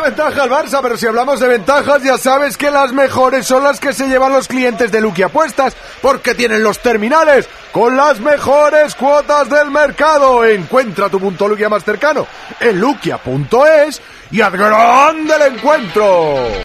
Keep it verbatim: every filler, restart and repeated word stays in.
ventaja al Barça, pero si hablamos de ventajas, ya sabes que las mejores son las que se llevan los clientes de Lucky Apuestas, porque tienen los terminales con las mejores cuotas del mercado. Encuentra tu punto Luquia más cercano en luquia punto es y haz grande el encuentro.